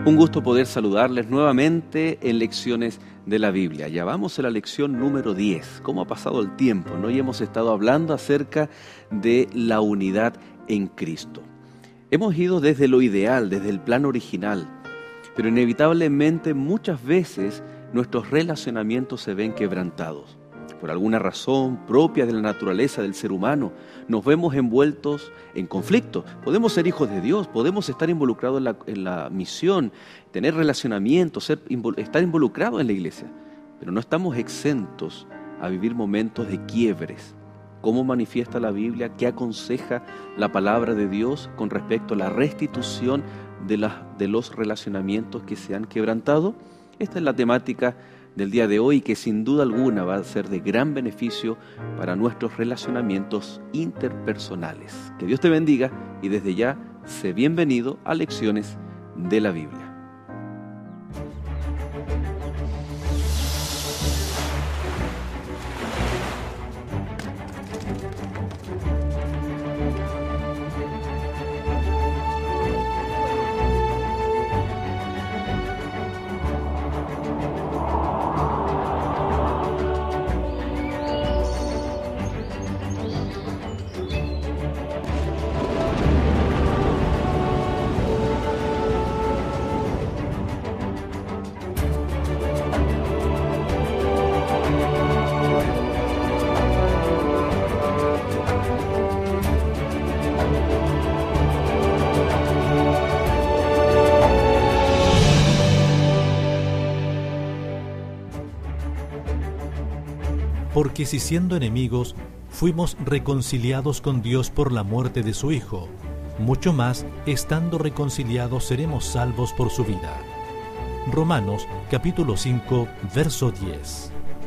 Un gusto poder saludarles nuevamente en Lecciones de la Biblia. Ya vamos a la lección número 10. ¿Cómo ha pasado el tiempo, no? Y hemos estado hablando acerca de la unidad en Cristo. Hemos ido desde lo ideal, desde el plan original, pero inevitablemente muchas veces nuestros relacionamientos se ven quebrantados. Por alguna razón propia de la naturaleza del ser humano, nos vemos envueltos en conflictos. Podemos ser hijos de Dios, podemos estar involucrados en la misión, tener relacionamientos, estar involucrados en la iglesia, pero no estamos exentos a vivir momentos de quiebres. ¿Cómo manifiesta la Biblia? ¿Qué aconseja la palabra de Dios con respecto a la restitución de los relacionamientos que se han quebrantado? Esta es la temática del día de hoy, que sin duda alguna va a ser de gran beneficio para nuestros relacionamientos interpersonales. Que Dios te bendiga y desde ya sé bienvenido a Lecciones de la Biblia. Porque si siendo enemigos, fuimos reconciliados con Dios por la muerte de su Hijo, mucho más, estando reconciliados, seremos salvos por su vida. Romanos, capítulo 5, verso 10.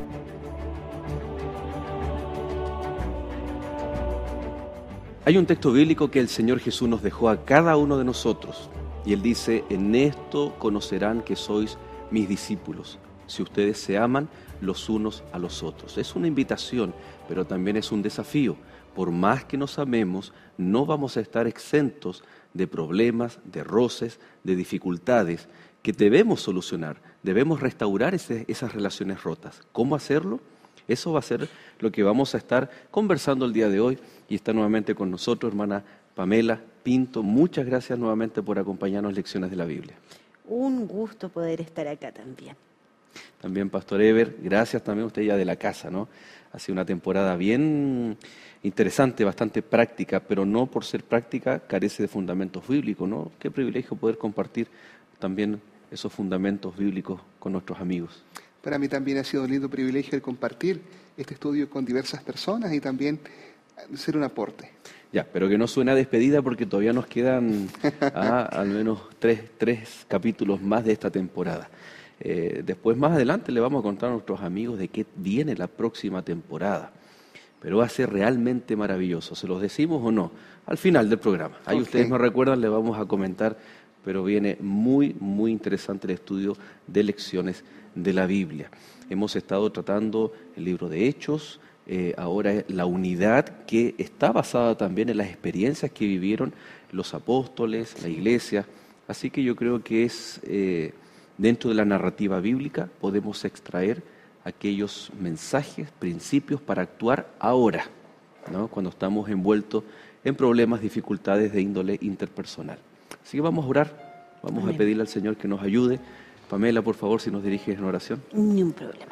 Hay un texto bíblico que el Señor Jesús nos dejó a cada uno de nosotros, y Él dice: en esto conocerán que sois mis discípulos, si ustedes se aman los unos a los otros. Es una invitación, pero también es un desafío. Por más que nos amemos, no vamos a estar exentos de problemas, de roces, de dificultades que debemos solucionar. Debemos restaurar esas relaciones rotas. ¿Cómo hacerlo? Eso va a ser lo que vamos a estar conversando el día de hoy, y está nuevamente con nosotros hermana Pamela Pinto. Muchas gracias nuevamente por acompañarnos en Lecciones de la Biblia. Un gusto poder estar acá también. También Pastor Ever, gracias también, usted ya de la casa, ¿no? Ha sido una temporada bien interesante, bastante práctica, pero no por ser práctica carece de fundamentos bíblicos, ¿no? Qué privilegio poder compartir también esos fundamentos bíblicos con nuestros amigos. Para mí también ha sido un lindo privilegio el compartir este estudio con diversas personas y también ser un aporte. Ya, pero que no suene a despedida, porque todavía nos quedan al menos tres capítulos más de esta temporada. Después, más adelante, le vamos a contar a nuestros amigos de qué viene la próxima temporada. Pero va a ser realmente maravilloso. ¿Se los decimos o no? Al final del programa. Ahí ustedes nos recuerdan, le vamos a comentar, pero viene muy, muy interesante el estudio de Lecciones de la Biblia. Hemos estado tratando el libro de Hechos, ahora la unidad que está basada también en las experiencias que vivieron los apóstoles, la iglesia. Así que yo creo que es... dentro de la narrativa bíblica podemos extraer aquellos mensajes, principios para actuar ahora, ¿no? Cuando estamos envueltos en problemas, dificultades de índole interpersonal. Así que vamos a orar, vamos Amén. A pedirle al Señor que nos ayude. Pamela, por favor, si nos diriges en oración. Ni un problema.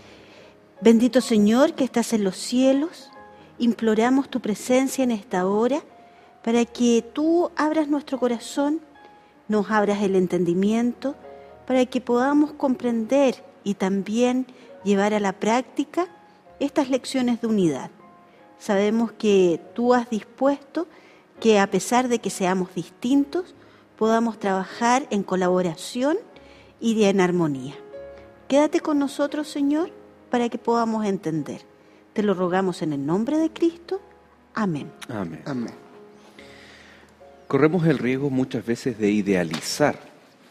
Bendito Señor que estás en los cielos, imploramos tu presencia en esta hora para que tú abras nuestro corazón, nos abras el entendimiento, para que podamos comprender y también llevar a la práctica estas lecciones de unidad. Sabemos que tú has dispuesto que a pesar de que seamos distintos, podamos trabajar en colaboración y en armonía. Quédate con nosotros, Señor, para que podamos entender. Te lo rogamos en el nombre de Cristo. Amén. Amén. Amén. Corremos el riesgo muchas veces de idealizar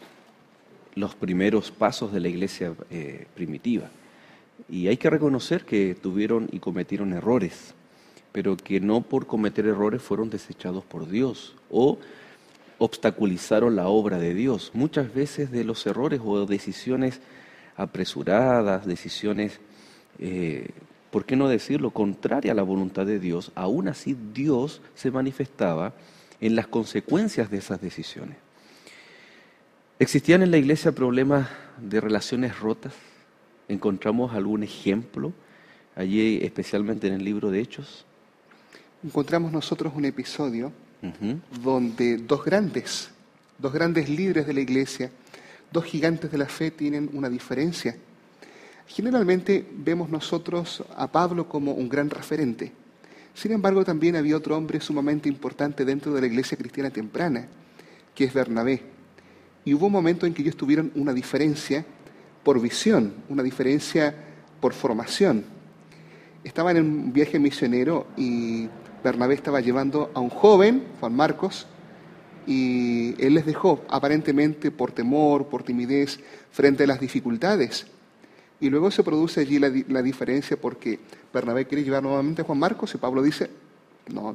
los primeros pasos de la iglesia primitiva. Y hay que reconocer que tuvieron y cometieron errores, pero que no por cometer errores fueron desechados por Dios o obstaculizaron la obra de Dios. Muchas veces de los errores o decisiones apresuradas, decisiones, ¿por qué no decirlo?, contrarias a la voluntad de Dios, aún así Dios se manifestaba en las consecuencias de esas decisiones. ¿Existían en la iglesia problemas de relaciones rotas? ¿Encontramos algún ejemplo allí, especialmente en el libro de Hechos? Encontramos nosotros un episodio donde dos grandes líderes de la iglesia, dos gigantes de la fe, tienen una diferencia. Generalmente vemos nosotros a Pablo como un gran referente. Sin embargo, también había otro hombre sumamente importante dentro de la iglesia cristiana temprana, que es Bernabé. Y hubo un momento en que ellos tuvieron una diferencia por visión, una diferencia por formación. Estaban en un viaje misionero y Bernabé estaba llevando a un joven, Juan Marcos, y él les dejó, aparentemente por temor, por timidez, frente a las dificultades. Y luego se produce allí la diferencia porque Bernabé quiere llevar nuevamente a Juan Marcos y Pablo dice, no.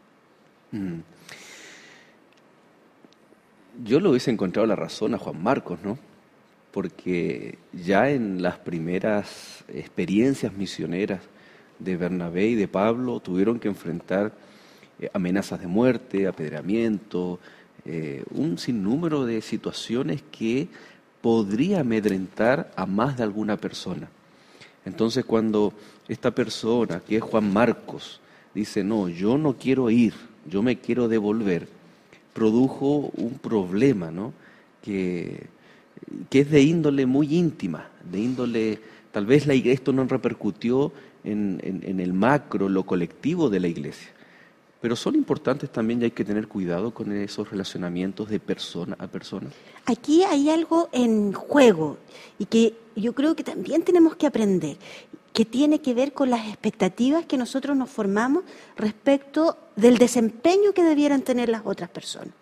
Yo le hubiese encontrado la razón a Juan Marcos, ¿no? Porque ya en las primeras experiencias misioneras de Bernabé y de Pablo tuvieron que enfrentar amenazas de muerte, apedreamiento, un sinnúmero de situaciones que podría amedrentar a más de alguna persona. Entonces, cuando esta persona, que es Juan Marcos, dice, no, yo no quiero ir, yo me quiero devolver, produjo un problema, ¿no?, que es de índole muy íntima, de índole, tal vez esto no repercutió en el macro, lo colectivo de la iglesia. Pero son importantes también y hay que tener cuidado con esos relacionamientos de persona a persona. Aquí hay algo en juego y que yo creo que también tenemos que aprender, que tiene que ver con las expectativas que nosotros nos formamos respecto del desempeño que debieran tener las otras personas.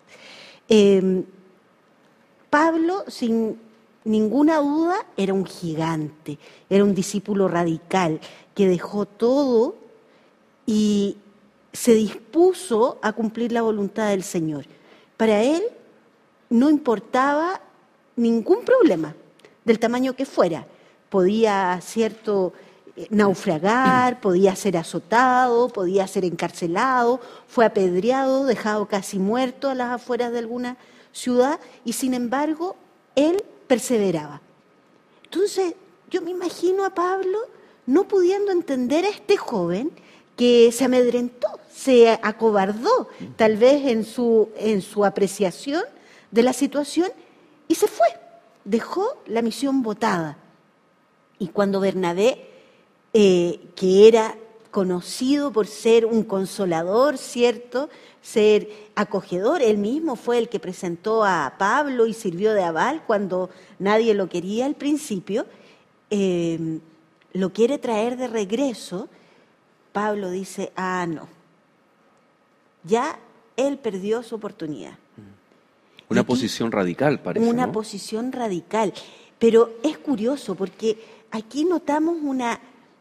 Pablo, sin ninguna duda, era un gigante, era un discípulo radical que dejó todo y se dispuso a cumplir la voluntad del Señor. Para él no importaba ningún problema, del tamaño que fuera. Podía, naufragar, podía ser azotado, podía ser encarcelado, fue apedreado, dejado casi muerto a las afueras de alguna ciudad, y sin embargo, él perseveraba. Entonces, yo me imagino a Pablo no pudiendo entender a este joven que se amedrentó, se acobardó, tal vez en su apreciación de la situación, y se fue, dejó la misión botada. Y cuando Bernabé, que era conocido por ser un consolador, ¿cierto?, ser acogedor, él mismo fue el que presentó a Pablo y sirvió de aval cuando nadie lo quería al principio, lo quiere traer de regreso. Pablo dice, no, ya él perdió su oportunidad. Una posición radical, parece, Una ¿no? posición radical, pero es curioso porque aquí notamos una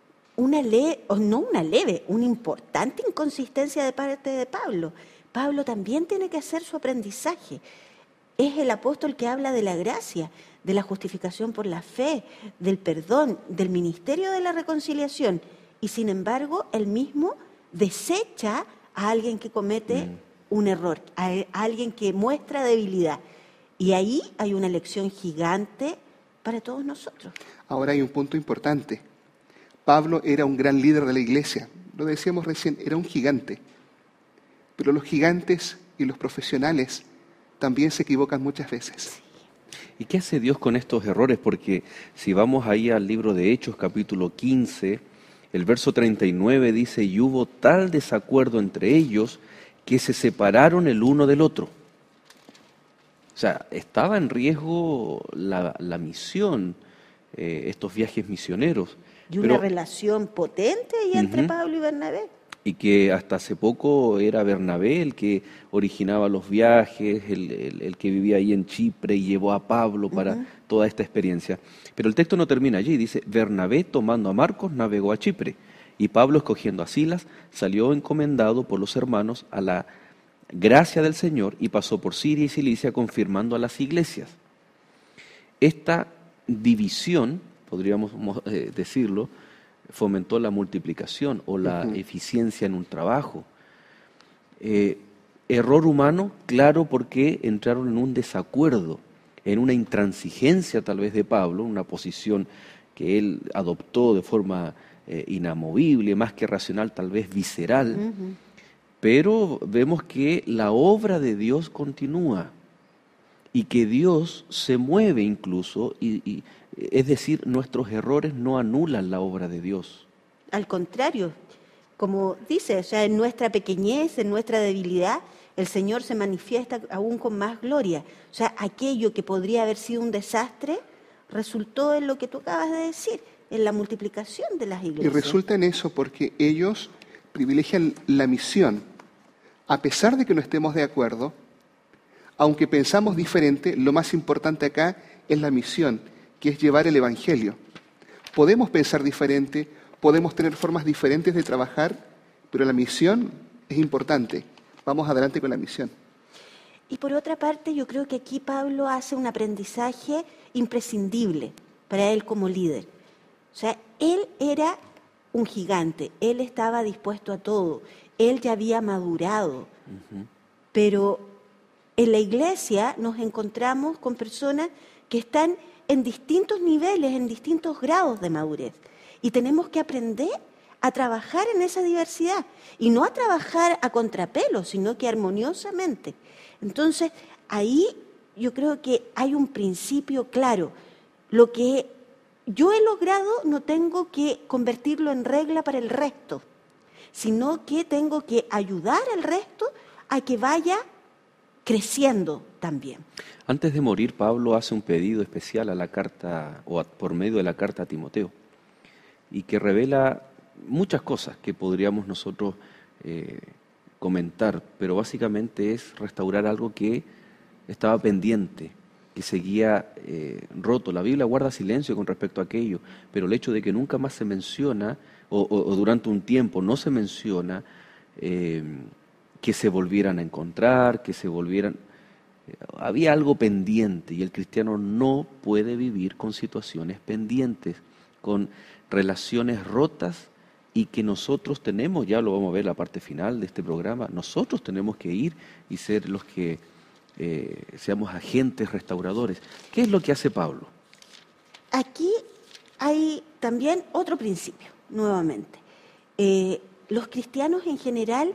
importante inconsistencia de parte de Pablo. Pablo también tiene que hacer su aprendizaje. Es el apóstol que habla de la gracia, de la justificación por la fe, del perdón, del ministerio de la reconciliación. Y sin embargo, él mismo desecha a alguien que comete un error, a alguien que muestra debilidad. Y ahí hay una lección gigante para todos nosotros. Ahora hay un punto importante. Pablo era un gran líder de la iglesia. Lo decíamos recién, era un gigante. Pero los gigantes y los profesionales también se equivocan muchas veces. ¿Y qué hace Dios con estos errores? Porque si vamos ahí al libro de Hechos, capítulo 15, el verso 39 dice, y hubo tal desacuerdo entre ellos que se separaron el uno del otro. O sea, estaba en riesgo la misión, estos viajes misioneros. Y una relación potente ahí entre Pablo y Bernabé. Y que hasta hace poco era Bernabé el que originaba los viajes, el que vivía ahí en Chipre y llevó a Pablo para toda esta experiencia. Pero el texto no termina allí, dice, Bernabé tomando a Marcos navegó a Chipre y Pablo escogiendo a Silas salió encomendado por los hermanos a gracia del Señor y pasó por Siria y Cilicia confirmando a las iglesias. Esta división, podríamos decirlo, fomentó la multiplicación o la eficiencia en un trabajo. Error humano, claro, porque entraron en un desacuerdo, en una intransigencia tal vez de Pablo, una posición que él adoptó de forma inamovible, más que racional, tal vez visceral, pero vemos que la obra de Dios continúa y que Dios se mueve incluso, y es decir, nuestros errores no anulan la obra de Dios. Al contrario, como dice, o sea, en nuestra pequeñez, en nuestra debilidad, el Señor se manifiesta aún con más gloria. O sea, aquello que podría haber sido un desastre resultó en lo que tú acabas de decir, en la multiplicación de las iglesias. Y resulta en eso porque ellos privilegian la misión. A pesar de que no estemos de acuerdo, aunque pensamos diferente, lo más importante acá es la misión, que es llevar el Evangelio. Podemos pensar diferente, podemos tener formas diferentes de trabajar, pero la misión es importante. Vamos adelante con la misión. Y por otra parte, yo creo que aquí Pablo hace un aprendizaje imprescindible para él como líder. O sea, él era un gigante, él estaba dispuesto a todo, él ya había madurado, pero en la iglesia nos encontramos con personas que están en distintos niveles, en distintos grados de madurez, y tenemos que aprender a trabajar en esa diversidad, y no a trabajar a contrapelo, sino que armoniosamente. Entonces, ahí yo creo que hay un principio claro. Lo que yo he logrado no tengo que convertirlo en regla para el resto, sino que tengo que ayudar al resto a que vaya creciendo también. Antes de morir, Pablo hace un pedido especial a la carta, por medio de la carta a Timoteo, y que revela muchas cosas que podríamos nosotros comentar, pero básicamente es restaurar algo que estaba pendiente, que seguía roto. La Biblia guarda silencio con respecto a aquello, pero el hecho de que nunca más se menciona, o durante un tiempo no se menciona, que se volvieran a encontrar, que se volvieran... había algo pendiente, y el cristiano no puede vivir con situaciones pendientes, con relaciones rotas, y que nosotros tenemos, ya lo vamos a ver en la parte final de este programa, nosotros tenemos que ir y ser los que seamos agentes restauradores. ¿Qué es lo que hace Pablo? Aquí hay también otro principio, nuevamente. Los cristianos en general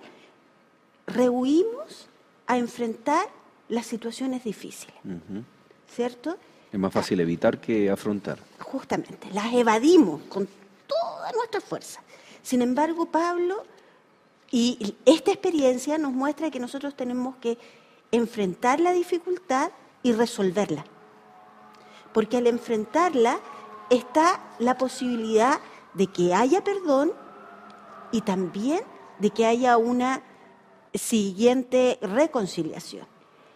rehuimos a enfrentar las situaciones difíciles, ¿cierto? Es más fácil evitar que afrontar. Justamente, las evadimos con toda nuestra fuerza. Sin embargo, Pablo, y esta experiencia nos muestra que nosotros tenemos que enfrentar la dificultad y resolverla. Porque al enfrentarla está la posibilidad de que haya perdón y también de que haya una siguiente reconciliación.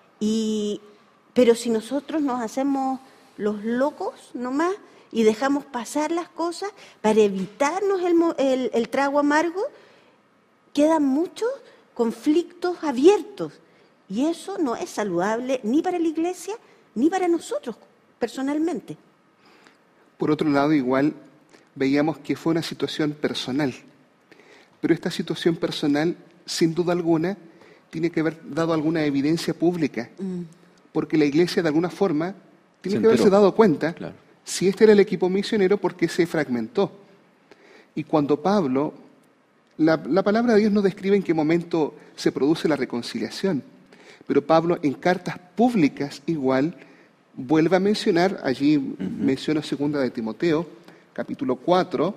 Pero si nosotros nos hacemos los locos nomás y dejamos pasar las cosas para evitarnos el trago amargo, quedan muchos conflictos abiertos. Y eso no es saludable ni para la iglesia ni para nosotros personalmente. Por otro lado, igual veíamos que fue una situación personal. Pero esta situación personal, sin duda alguna, tiene que haber dado alguna evidencia pública. Porque la iglesia, de alguna forma, tiene que haberse dado cuenta, claro, si este era el equipo misionero, por qué se fragmentó. Y cuando Pablo, la palabra de Dios no describe en qué momento se produce la reconciliación, pero Pablo en cartas públicas igual vuelve a mencionar, allí menciona 2 de Timoteo, capítulo 4,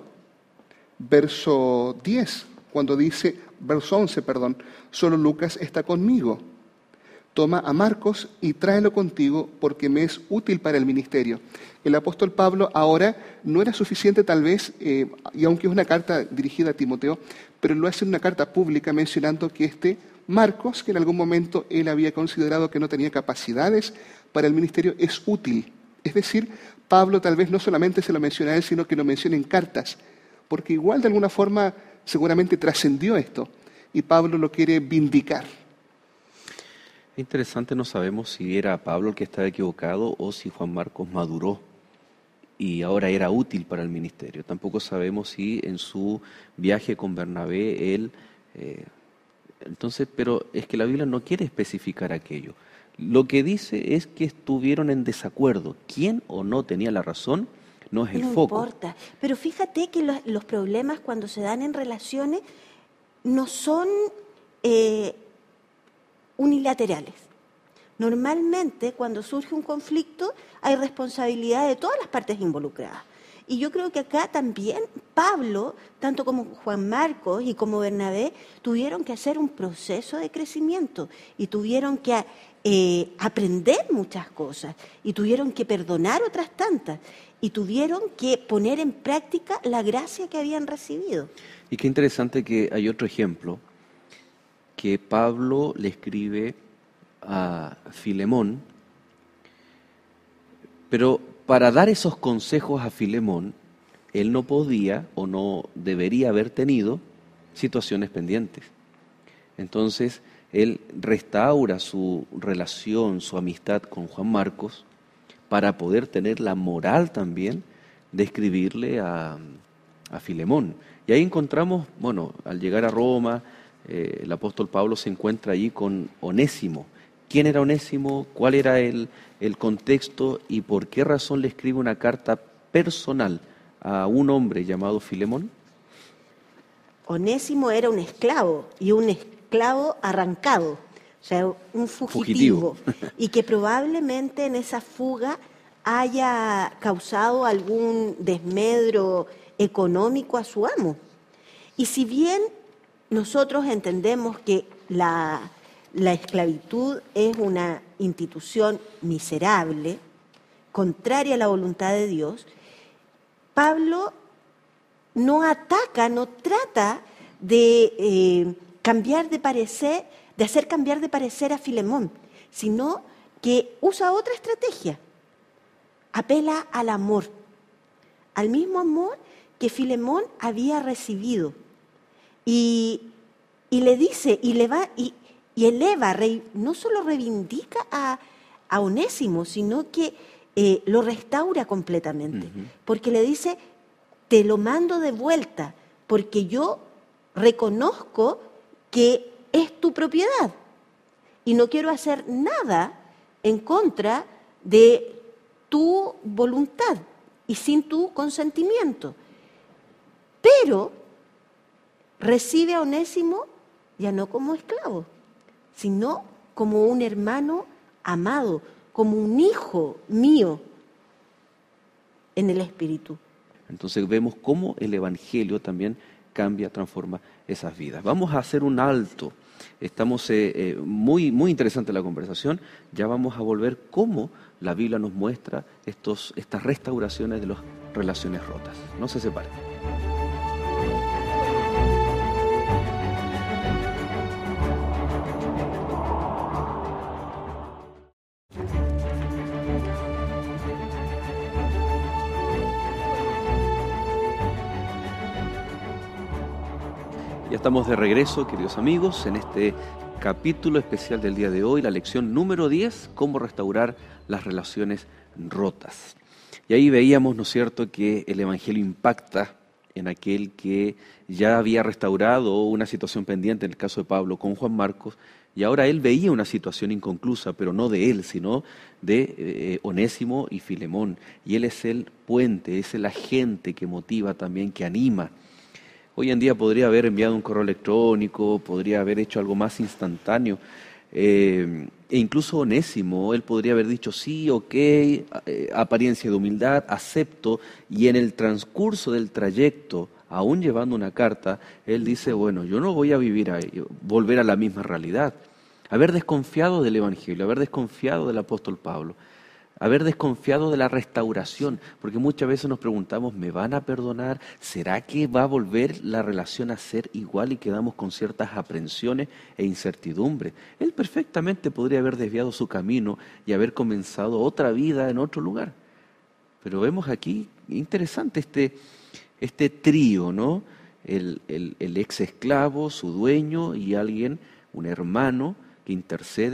verso 10, cuando dice, verso 11, perdón, solo Lucas está conmigo. Toma a Marcos y tráelo contigo porque me es útil para el ministerio. El apóstol Pablo ahora no era suficiente tal vez, y aunque es una carta dirigida a Timoteo, pero lo hace en una carta pública mencionando que este Marcos, que en algún momento él había considerado que no tenía capacidades para el ministerio, es útil. Es decir, Pablo tal vez no solamente se lo menciona a él, sino que lo menciona en cartas, porque igual de alguna forma seguramente trascendió esto, y Pablo lo quiere vindicar. Interesante, no sabemos si era Pablo el que estaba equivocado o si Juan Marcos maduró y ahora era útil para el ministerio. Tampoco sabemos si en su viaje con Bernabé él... entonces, pero es que la Biblia no quiere especificar aquello. Lo que dice es que estuvieron en desacuerdo. ¿Quién o no tenía la razón? No es el foco. No importa. Pero fíjate que los problemas cuando se dan en relaciones no son unilaterales. Normalmente, cuando surge un conflicto, hay responsabilidad de todas las partes involucradas. Y yo creo que acá también Pablo, tanto como Juan Marcos y como Bernabé, tuvieron que hacer un proceso de crecimiento y tuvieron que aprender muchas cosas y tuvieron que perdonar otras tantas y tuvieron que poner en práctica la gracia que habían recibido. Y qué interesante que hay otro ejemplo, que Pablo le escribe a Filemón, pero para dar esos consejos a Filemón, él no podía o no debería haber tenido situaciones pendientes. Entonces, él restaura su relación, su amistad con Juan Marcos, para poder tener la moral también de escribirle a Filemón. Y ahí encontramos, bueno, al llegar a Roma, el apóstol Pablo se encuentra allí con Onésimo. ¿Quién era Onésimo? ¿Cuál era el contexto? ¿Y por qué razón le escribe una carta personal a un hombre llamado Filemón? Onésimo era un esclavo, y un esclavo arrancado, o sea, un fugitivo. Y que probablemente en esa fuga haya causado algún desmedro económico a su amo. Y si bien nosotros entendemos que la esclavitud es una institución miserable, contraria a la voluntad de Dios, Pablo no ataca, no trata de cambiar de parecer, de hacer cambiar de parecer a Filemón, sino que usa otra estrategia. Apela al amor, al mismo amor que Filemón había recibido. Y le dice, y eleva, no solo reivindica a Onésimo, sino que lo restaura completamente. Uh-huh. Porque le dice, te lo mando de vuelta, porque yo reconozco que es tu propiedad y no quiero hacer nada en contra de tu voluntad y sin tu consentimiento. Pero recibe a Onésimo ya no como esclavo, sino como un hermano amado, como un hijo mío en el Espíritu. Entonces vemos cómo el Evangelio también cambia, transforma esas vidas. Vamos a hacer un alto. Estamos muy interesante la conversación. Ya vamos a volver cómo la Biblia nos muestra estas restauraciones de las relaciones rotas. No se separen. Ya estamos de regreso, queridos amigos, en este capítulo especial del día de hoy, la lección número 10, cómo restaurar las relaciones rotas. Y ahí veíamos, ¿no es cierto?, que el Evangelio impacta en aquel que ya había restaurado una situación pendiente, en el caso de Pablo, con Juan Marcos, y ahora él veía una situación inconclusa, pero no de él, sino de Onésimo y Filemón. Y él es el puente, es el agente que motiva también, que anima. Hoy en día podría haber enviado un correo electrónico, podría haber hecho algo más instantáneo, e incluso Onésimo, él podría haber dicho sí, ok, apariencia de humildad, acepto, y en el transcurso del trayecto, aún llevando una carta, él dice, bueno, yo no voy a volver a la misma realidad. Haber desconfiado del Evangelio, haber desconfiado del apóstol Pablo, haber desconfiado de la restauración, porque muchas veces nos preguntamos, ¿me van a perdonar? ¿Será que va a volver la relación a ser igual? Y quedamos con ciertas aprensiones e incertidumbre. Él perfectamente podría haber desviado su camino y haber comenzado otra vida en otro lugar. Pero vemos aquí, interesante este trío, ¿no? El ex esclavo, su dueño y alguien, un hermano que intercede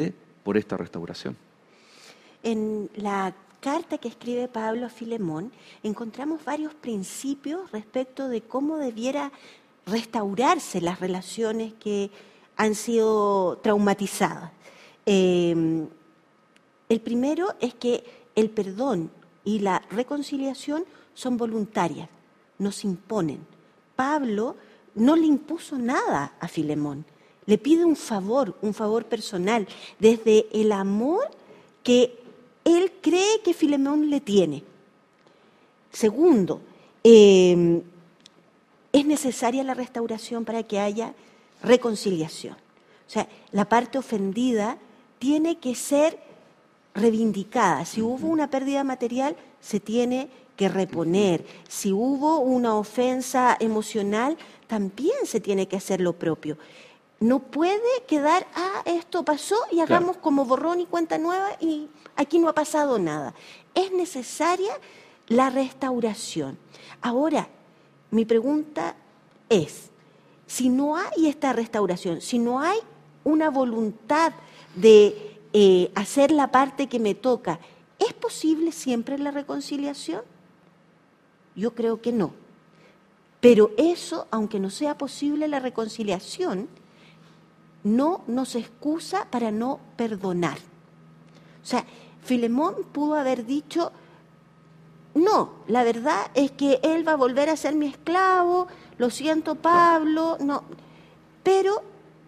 por esta restauración. En la carta que escribe Pablo a Filemón encontramos varios principios respecto de cómo debiera restaurarse las relaciones que han sido traumatizadas. El primero es que el perdón y la reconciliación son voluntarias, no se imponen. Pablo no le impuso nada a Filemón, le pide un favor personal, desde el amor que él cree que Filemón le tiene. Segundo, es necesaria la restauración para que haya reconciliación. O sea, la parte ofendida tiene que ser reivindicada. Si hubo una pérdida material, se tiene que reponer. Si hubo una ofensa emocional, también se tiene que hacer lo propio. No puede quedar, esto pasó y hagamos como borrón y cuenta nueva y aquí no ha pasado nada. Es necesaria la restauración. Ahora, mi pregunta es, si no hay esta restauración, si no hay una voluntad de hacer la parte que me toca, ¿es posible siempre la reconciliación? Yo creo que no. Pero eso, aunque no sea posible la reconciliación, no nos excusa para no perdonar. O sea, Filemón pudo haber dicho, no, la verdad es que él va a volver a ser mi esclavo, lo siento Pablo, no. Pero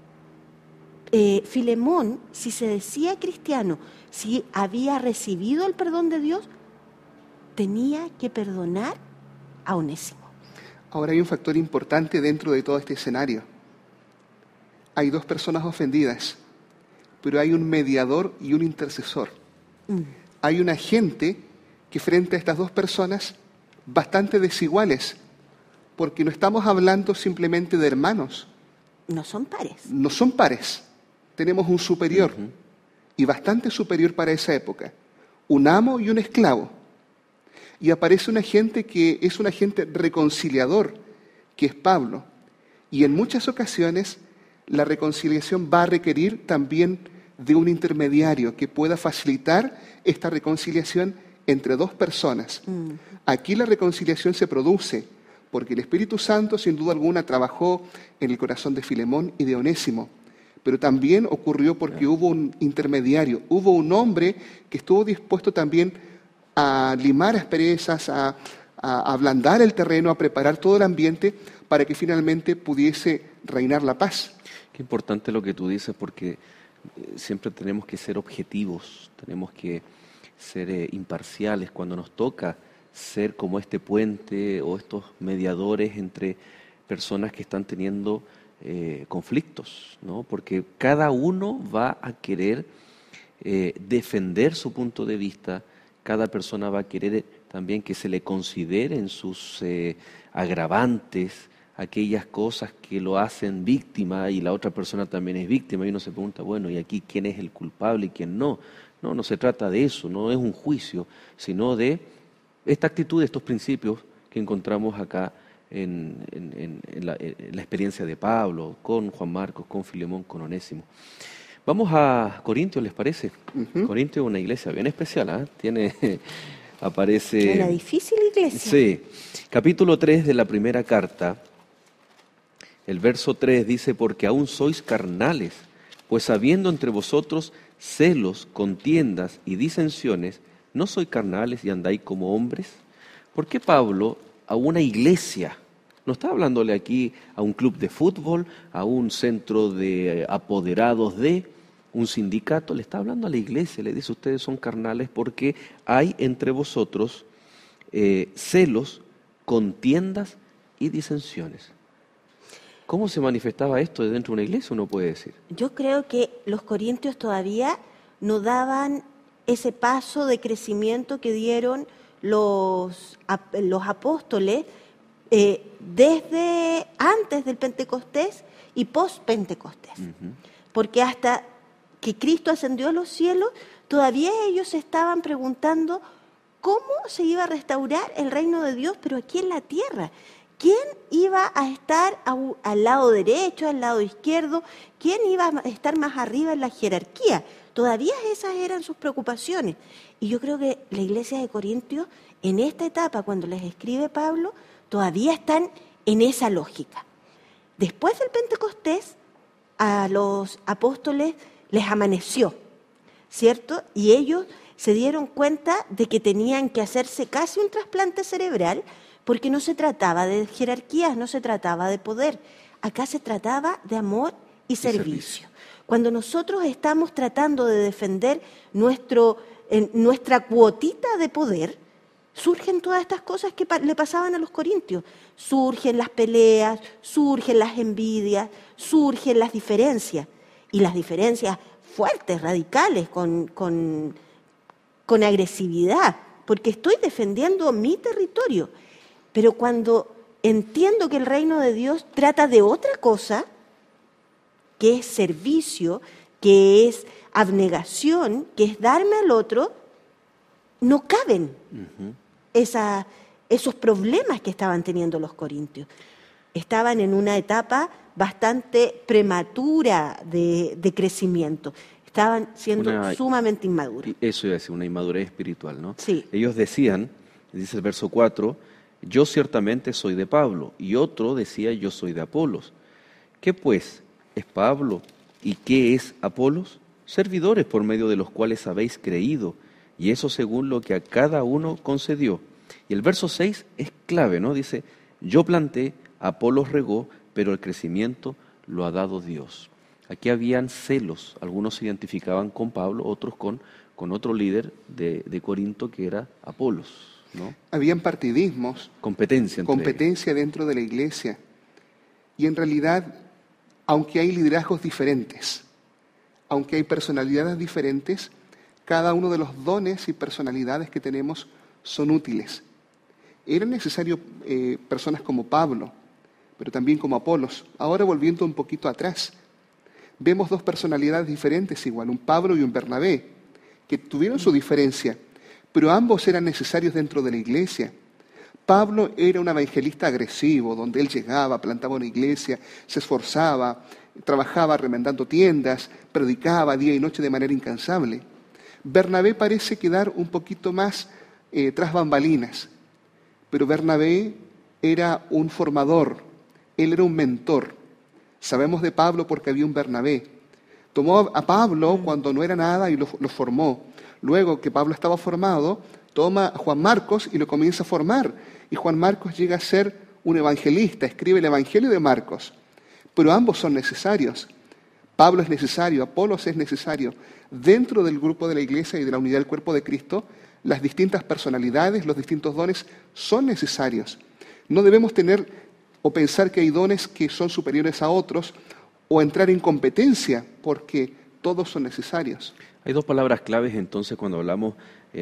Filemón, si se decía cristiano, si había recibido el perdón de Dios, tenía que perdonar a Onésimo. Ahora hay un factor importante dentro de todo este escenario. Hay dos personas ofendidas, pero hay un mediador y un intercesor. Hay un agente que frente a estas dos personas bastante desiguales, porque no estamos hablando simplemente de hermanos. No son pares. No son pares. Tenemos un superior, y bastante superior para esa época, un amo y un esclavo. Y aparece un agente que es un agente reconciliador, que es Pablo. Y en muchas ocasiones la reconciliación va a requerir también de un intermediario que pueda facilitar esta reconciliación entre dos personas. Aquí la reconciliación se produce porque el Espíritu Santo sin duda alguna trabajó en el corazón de Filemón y de Onésimo, pero también ocurrió porque hubo un intermediario, hubo un hombre que estuvo dispuesto también a limar asperezas, a ablandar el terreno, a preparar todo el ambiente para que finalmente pudiese reinar la paz. Qué importante lo que tú dices, porque siempre tenemos que ser objetivos, tenemos que ser imparciales cuando nos toca ser como este puente o estos mediadores entre personas que están teniendo conflictos, ¿no? Porque cada uno va a querer defender su punto de vista, cada persona va a querer también que se le consideren sus agravantes, aquellas cosas que lo hacen víctima y la otra persona también es víctima y uno se pregunta, bueno, ¿y aquí quién es el culpable y quién no? No, no se trata de eso, no es un juicio, sino de esta actitud, de estos principios que encontramos acá en la experiencia de Pablo, con Juan Marcos, con Filemón, con Onésimo. Vamos a Corintios, ¿les parece? Corintios es una iglesia bien especial, aparece... Una difícil iglesia. Sí, capítulo 3 de la primera carta, el verso 3 dice, porque aún sois carnales, pues habiendo entre vosotros celos, contiendas y disensiones, ¿no sois carnales y andáis como hombres? ¿Por qué Pablo a una iglesia? No está hablándole aquí a un club de fútbol, a un centro de apoderados de un sindicato, le está hablando a la iglesia, le dice, ustedes son carnales porque hay entre vosotros celos, contiendas y disensiones. ¿Cómo se manifestaba esto dentro de una iglesia, uno puede decir? Yo creo que los corintios todavía no daban ese paso de crecimiento que dieron los apóstoles desde antes del Pentecostés y post-Pentecostés. Porque hasta que Cristo ascendió a los cielos, todavía ellos se estaban preguntando cómo se iba a restaurar el reino de Dios, pero aquí en la tierra. ¿quién iba a estar al lado derecho, al lado izquierdo? ¿Quién iba a estar más arriba en la jerarquía? Todavía esas eran sus preocupaciones. Y yo creo que la iglesia de Corintios, en esta etapa, cuando les escribe Pablo, todavía están en esa lógica. Después del Pentecostés, a los apóstoles les amaneció, ¿cierto? Y ellos se dieron cuenta de que tenían que hacerse casi un trasplante cerebral, porque no se trataba de jerarquías, no se trataba de poder. Acá se trataba de amor y servicio. Cuando nosotros estamos tratando de defender nuestra cuotita de poder, surgen todas estas cosas que le pasaban a los corintios. Surgen las peleas, surgen las envidias, surgen las diferencias. Y las diferencias fuertes, radicales, con agresividad, porque estoy defendiendo mi territorio. Pero cuando entiendo que el reino de Dios trata de otra cosa, que es servicio, que es abnegación, que es darme al otro, no caben esos problemas que estaban teniendo los corintios. Estaban en una etapa bastante prematura de crecimiento. Estaban siendo sumamente inmaduros. Eso iba a decir, una inmadurez espiritual, ¿no? Sí. Ellos decían, dice el verso 4, yo ciertamente soy de Pablo, y otro decía, yo soy de Apolos. ¿Qué pues es Pablo y qué es Apolos? Servidores por medio de los cuales habéis creído, y eso según lo que a cada uno concedió. Y el verso 6 es clave, ¿no? Dice, yo planté, Apolos regó, pero el crecimiento lo ha dado Dios. Aquí habían celos, algunos se identificaban con Pablo, otros con otro líder de Corinto que era Apolos, ¿no? Habían partidismos, competencia dentro de la iglesia. Y en realidad, aunque hay liderazgos diferentes, aunque hay personalidades diferentes, cada uno de los dones y personalidades que tenemos son útiles. Eran necesarios personas como Pablo, pero también como Apolos. Ahora volviendo un poquito atrás, vemos dos personalidades diferentes igual, un Pablo y un Bernabé, que tuvieron su diferencia, pero ambos eran necesarios dentro de la iglesia. Pablo era un evangelista agresivo, donde él llegaba, plantaba una iglesia, se esforzaba, trabajaba remendando tiendas, predicaba día y noche de manera incansable. Bernabé parece quedar un poquito más tras bambalinas, pero Bernabé era un formador, él era un mentor. Sabemos de Pablo porque había un Bernabé. Tomó a Pablo cuando no era nada y lo formó. Luego que Pablo estaba formado, toma a Juan Marcos y lo comienza a formar. Y Juan Marcos llega a ser un evangelista, escribe el Evangelio de Marcos. Pero ambos son necesarios. Pablo es necesario, Apolos es necesario. Dentro del grupo de la iglesia y de la unidad del cuerpo de Cristo, las distintas personalidades, los distintos dones son necesarios. No debemos tener o pensar que hay dones que son superiores a otros o entrar en competencia, porque todos son necesarios. Hay dos palabras claves entonces cuando hablamos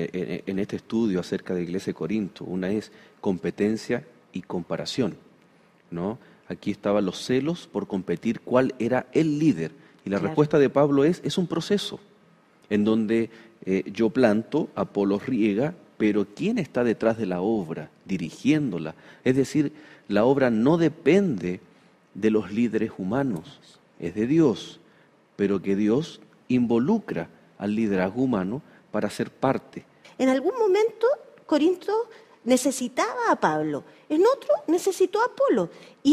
en este estudio acerca de la iglesia de Corinto. Una es competencia y comparación, ¿no? Aquí estaban los celos por competir cuál era el líder. Y la respuesta de Pablo es un proceso en donde yo planto, Apolos riega, pero ¿quién está detrás de la obra, dirigiéndola? Es decir, la obra no depende de los líderes humanos, es de Dios, pero que Dios involucra al liderazgo humano para ser parte. En algún momento Corinto necesitaba a Pablo, en otro necesitó a Apolo,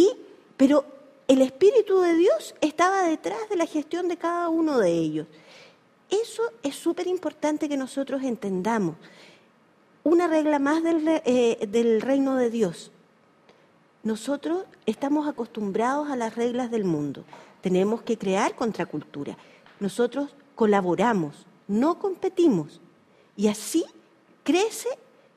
pero el Espíritu de Dios estaba detrás de la gestión de cada uno de ellos. Eso es súper importante que nosotros entendamos. Una regla más del reino de Dios. Nosotros estamos acostumbrados a las reglas del mundo. Tenemos que crear contracultura. Nosotros colaboramos, no competimos. Y así crece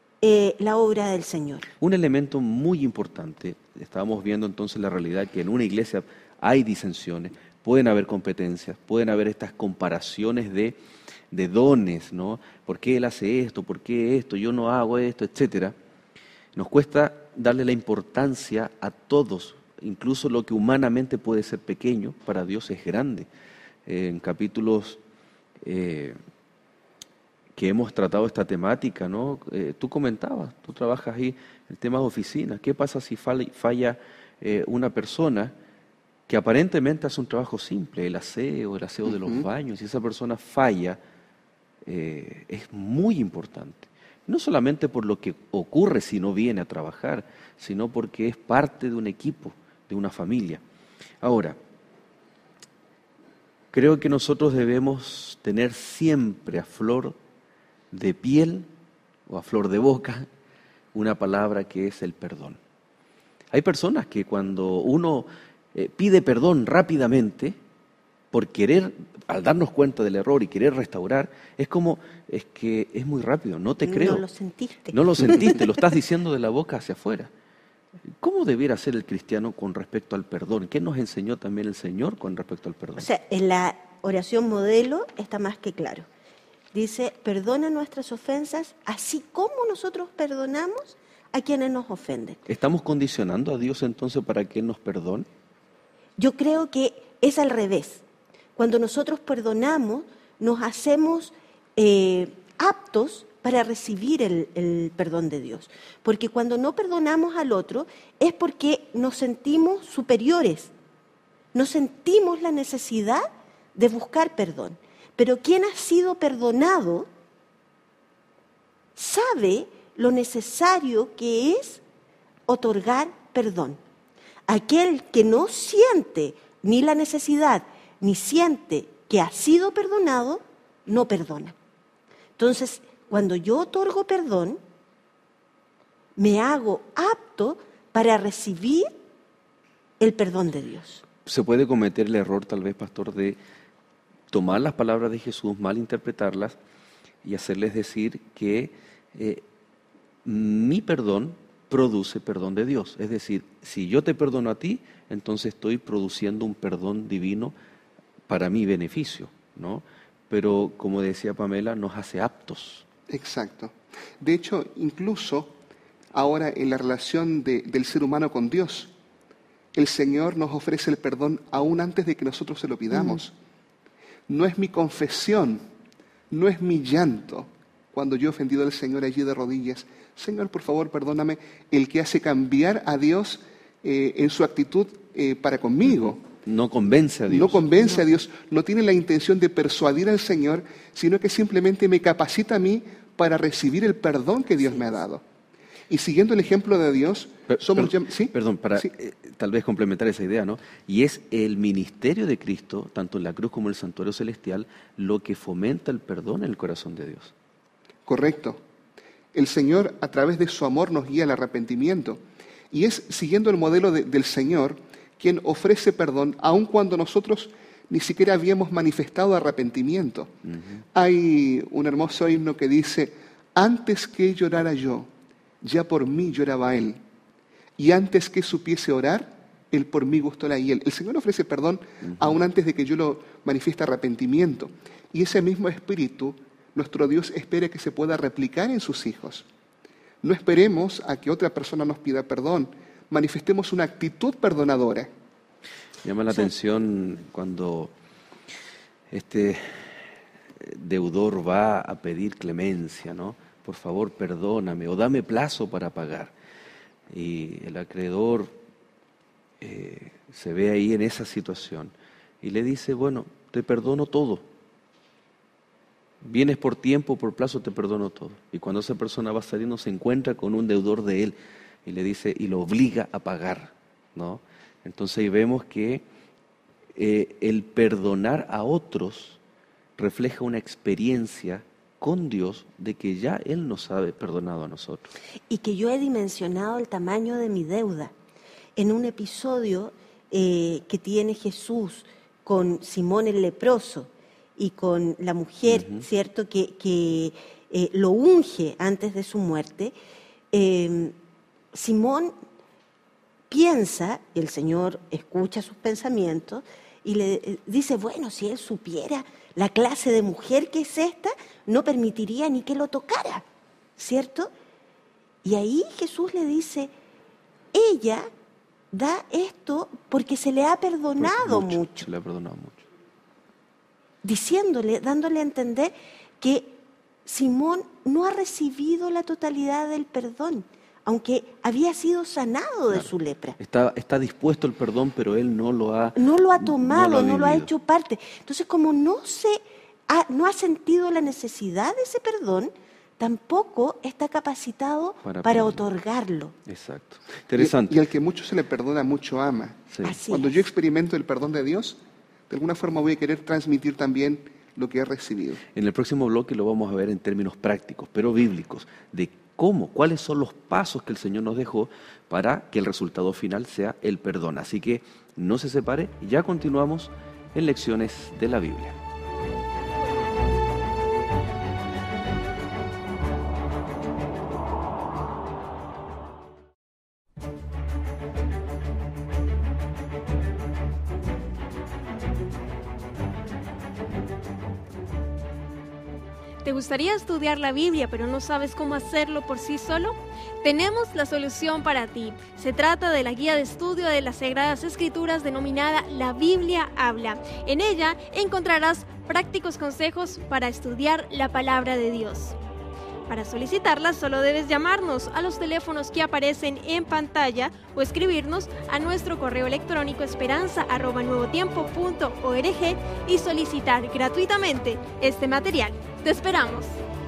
la obra del Señor. Un elemento muy importante, estábamos viendo entonces la realidad que en una iglesia hay disensiones, pueden haber competencias, pueden haber estas comparaciones de dones, ¿no? ¿Por qué él hace esto? ¿Por qué esto? Yo no hago esto, etcétera. Nos cuesta darle la importancia a todos, incluso lo que humanamente puede ser pequeño, para Dios es grande. En capítulos que que hemos tratado esta temática, ¿no? Tú comentabas, tú trabajas ahí en temas de oficina. ¿Qué pasa si falla una persona que aparentemente hace un trabajo simple, el aseo de los baños, y esa persona falla? Es muy importante. No solamente por lo que ocurre si no viene a trabajar, sino porque es parte de un equipo, de una familia. Ahora, creo que nosotros debemos tener siempre a flor de piel o a flor de boca una palabra que es el perdón. Hay personas que cuando uno pide perdón rápidamente, por querer, al darnos cuenta del error y querer restaurar, es que es muy rápido, no te creo. No lo sentiste. No lo sentiste, lo estás diciendo de la boca hacia afuera. ¿Cómo debiera ser el cristiano con respecto al perdón? ¿Qué nos enseñó también el Señor con respecto al perdón? O sea, en la oración modelo está más que claro. Dice, perdona nuestras ofensas, así como nosotros perdonamos a quienes nos ofenden. ¿Estamos condicionando a Dios entonces para que Él nos perdone? Yo creo que es al revés. Cuando nosotros perdonamos, nos hacemos aptos para recibir el perdón de Dios. Porque cuando no perdonamos al otro es porque nos sentimos superiores, no sentimos la necesidad de buscar perdón. Pero quien ha sido perdonado sabe lo necesario que es otorgar perdón. Aquel que no siente ni la necesidad, ni siente que ha sido perdonado, no perdona. Entonces, cuando yo otorgo perdón, me hago apto para recibir el perdón de Dios. Se puede cometer el error, tal vez, pastor, de tomar las palabras de Jesús, malinterpretarlas y hacerles decir que mi perdón produce perdón de Dios. Es decir, si yo te perdono a ti, entonces estoy produciendo un perdón divino para mi beneficio, ¿no? Pero, como decía Pamela, nos hace aptos. Exacto. De hecho, incluso ahora en la relación del ser humano con Dios, el Señor nos ofrece el perdón aún antes de que nosotros se lo pidamos. No es mi confesión, no es mi llanto, cuando yo he ofendido al Señor allí de rodillas. Señor, por favor, perdóname, el que hace cambiar a Dios en su actitud para conmigo. No convence a Dios. No convence a Dios, no tiene la intención de persuadir al Señor, sino que simplemente me capacita a mí para recibir el perdón que Dios me ha dado. Y siguiendo el ejemplo de Dios, ¿sí? Perdón, para sí. Tal vez complementar esa idea, ¿no? Y es el ministerio de Cristo, tanto en la cruz como en el santuario celestial, lo que fomenta el perdón en el corazón de Dios. Correcto. El Señor, a través de su amor, nos guía al arrepentimiento. Y es siguiendo el modelo del Señor quien ofrece perdón, aun cuando nosotros ni siquiera habíamos manifestado arrepentimiento. Hay un hermoso himno que dice, antes que llorara yo, ya por mí lloraba Él. Y antes que supiese orar, Él por mí gustó la hiel. El Señor ofrece perdón aún antes de que yo lo manifieste arrepentimiento. Y ese mismo espíritu, nuestro Dios espera que se pueda replicar en sus hijos. No esperemos a que otra persona nos pida perdón. Manifestemos una actitud perdonadora. Llama la atención cuando este deudor va a pedir clemencia, ¿no? Por favor, perdóname o dame plazo para pagar. Y el acreedor se ve ahí en esa situación y le dice, bueno, te perdono todo. Vienes por tiempo, por plazo, te perdono todo. Y cuando esa persona va saliendo se encuentra con un deudor de él y le dice, y lo obliga a pagar, ¿no? Entonces ahí vemos que el perdonar a otros refleja una experiencia con Dios de que ya Él nos ha perdonado a nosotros. Y que yo he dimensionado el tamaño de mi deuda. En un episodio que tiene Jesús con Simón el leproso y con la mujer, ¿cierto?, que lo unge antes de su muerte, Simón piensa, y el Señor escucha sus pensamientos, y le dice, bueno, si él supiera la clase de mujer que es esta, no permitiría ni que lo tocara, ¿cierto? Y ahí Jesús le dice, ella da esto porque se le ha perdonado mucho. Se le ha perdonado mucho. Diciéndole, dándole a entender que Simón no ha recibido la totalidad del perdón, aunque había sido sanado de su lepra. Está dispuesto el perdón, pero él no lo ha tomado, no lo ha vivido. hecho parte. Entonces, como no ha sentido la necesidad de ese perdón, tampoco está capacitado para otorgarlo. Exacto. Interesante. Y al que mucho se le perdona, mucho ama. Sí. Así Cuando es. yo experimento el perdón de Dios, de alguna forma voy a querer transmitir también lo que he recibido. En el próximo bloque lo vamos a ver en términos prácticos, pero bíblicos, de cuáles son los pasos que el Señor nos dejó para que el resultado final sea el perdón. Así que no se separe, ya continuamos en Lecciones de la Biblia. ¿Te gustaría estudiar la Biblia pero no sabes cómo hacerlo por sí solo? Tenemos la solución para ti. Se trata de la guía de estudio de las Sagradas Escrituras denominada La Biblia Habla. En ella encontrarás prácticos consejos para estudiar la palabra de Dios. Para solicitarla solo debes llamarnos a los teléfonos que aparecen en pantalla o escribirnos a nuestro correo electrónico esperanza@nuevotiempo.org y solicitar gratuitamente este material. ¡Te esperamos!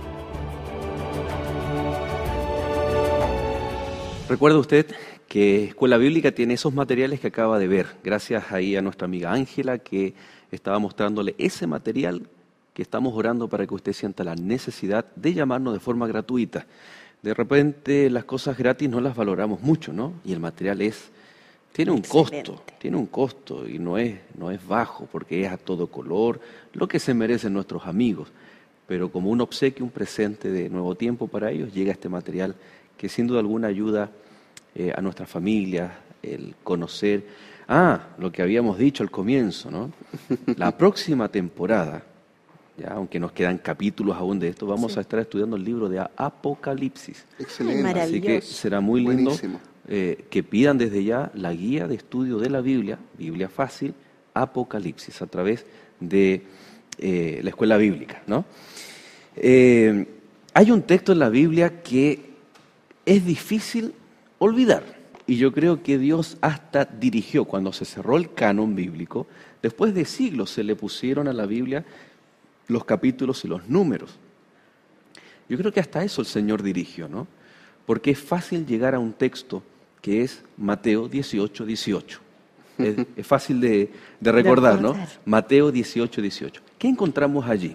Recuerda usted que Escuela Bíblica tiene esos materiales que acaba de ver. Gracias ahí a nuestra amiga Ángela que estaba mostrándole ese material que estamos orando para que usted sienta la necesidad de llamarnos de forma gratuita. De repente las cosas gratis no las valoramos mucho, ¿no? Y el material tiene un costo y no es bajo porque es a todo color, lo que se merecen nuestros amigos. Pero como un obsequio, un presente de Nuevo Tiempo para ellos, llega este material que sin duda alguna ayuda a nuestras familias, el conocer, lo que habíamos dicho al comienzo, ¿no? La próxima temporada, ya, aunque nos quedan capítulos aún de esto, vamos a estar estudiando el libro de Apocalipsis. Excelente. Ay, Así que será muy lindo que pidan desde ya la guía de estudio de la Biblia, Biblia Fácil, Apocalipsis, a través de la Escuela Bíblica, ¿no? Hay un texto en la Biblia que es difícil olvidar, y yo creo que Dios hasta dirigió, cuando se cerró el canon bíblico, después de siglos se le pusieron a la Biblia los capítulos y los números. Yo creo que hasta eso el Señor dirigió, ¿no? Porque es fácil llegar a un texto que es Mateo 18, 18. Es fácil de recordar, ¿no? Mateo 18, 18. ¿Qué encontramos allí?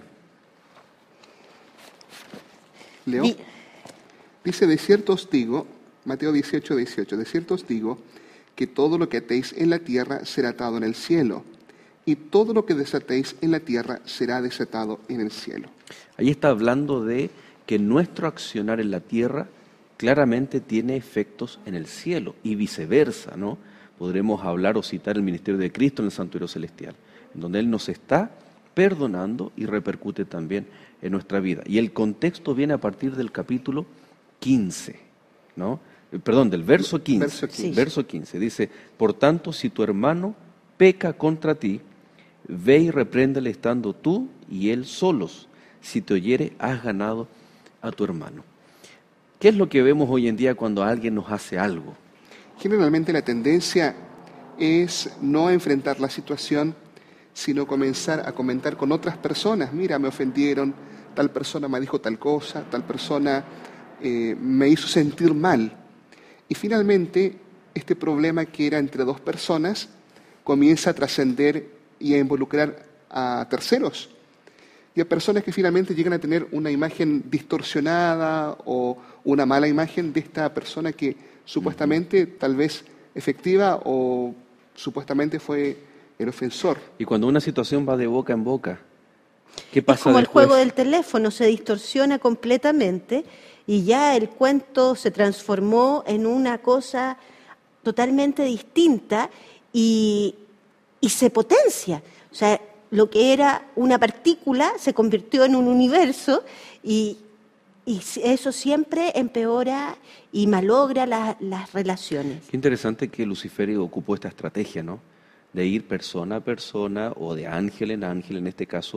Leo. Dice, de cierto os digo, Mateo 18, 18, de cierto os digo que todo lo que atéis en la tierra será atado en el cielo, y todo lo que desatéis en la tierra será desatado en el cielo. Ahí está hablando de que nuestro accionar en la tierra claramente tiene efectos en el cielo y viceversa, ¿no? Podremos hablar o citar el ministerio de Cristo en el santuario celestial, en donde Él nos está perdonando y repercute también en nuestra vida. Y el contexto viene a partir del capítulo 15, ¿no? Perdón, del verso 15. Verso 15 dice, por tanto, si tu hermano peca contra ti, ve y repréndele estando tú y él solos. Si te oyere, has ganado a tu hermano. ¿Qué es lo que vemos hoy en día cuando alguien nos hace algo? Generalmente la tendencia es no enfrentar la situación, sino comenzar a comentar con otras personas. Mira, me ofendieron, tal persona me dijo tal cosa, tal persona me hizo sentir mal. Y finalmente, este problema que era entre dos personas comienza a trascender y a involucrar a terceros. Y a personas que finalmente llegan a tener una imagen distorsionada o una mala imagen de esta persona que supuestamente, tal vez efectiva o supuestamente fue el ofensor. Y cuando una situación va de boca en boca, ¿qué pasa es como después? el juego del teléfono, se distorsiona completamente y ya el cuento se transformó en una cosa totalmente distinta y se potencia. O sea, lo que era una partícula se convirtió en un universo y eso siempre empeora y malogra las relaciones. Qué interesante que Lucifer ocupó esta estrategia, ¿no? De ir persona a persona o de ángel en este caso,